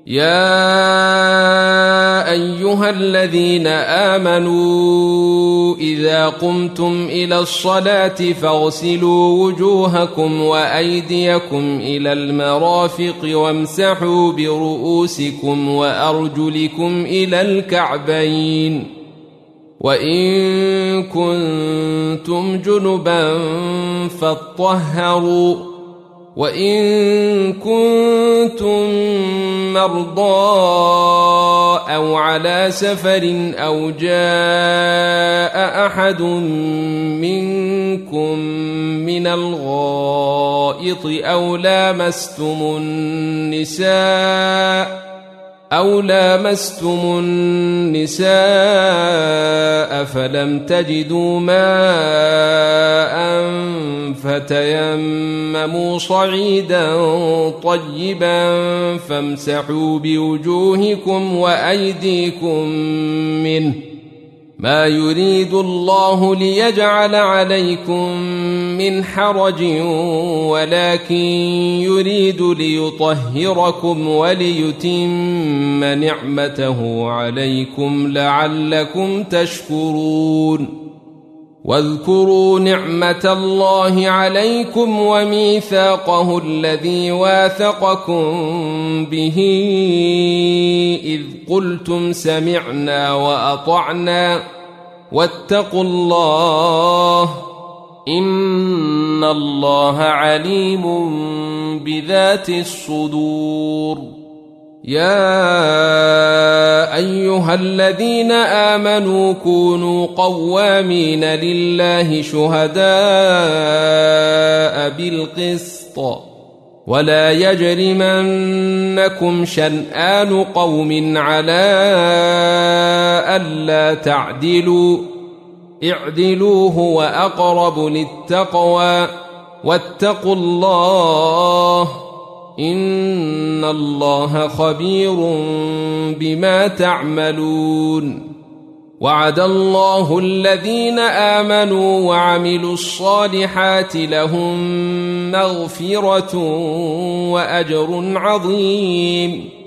يا أيها الذين آمنوا إذا قمتم إلى الصلاة فاغسلوا وجوهكم وأيديكم إلى المرافق وامسحوا برؤوسكم وأرجلكم إلى الكعبين وإن كنتم جنبا فاطهروا وإن كنتم مرضى أو على سفر أو جاء أحد منكم من الغائط أو لامستم النساء فلم تجدوا ماء فتيمموا صعيدا طيبا فامسحوا بوجوهكم وأيديكم منه ما يريد الله ليجعل عليكم من حرج ولكن يريد ليطهركم وليتم نعمته عليكم لعلكم تشكرون واذكروا نعمة الله عليكم وميثاقه الذي واثقكم به إذ قلتم سمعنا وأطعنا واتقوا الله إن الله عليم بذات الصدور يا أيها الذين آمنوا كونوا قوامين لله شهداء بالقسط ولا يجرمنكم شنآن قوم على ألا تعدلوا اعدلوا هو أقرب للتقوى واتقوا الله إن الله خبير بما تعملون وعد الله الذين آمنوا وعملوا الصالحات لهم مغفرة وأجر عظيم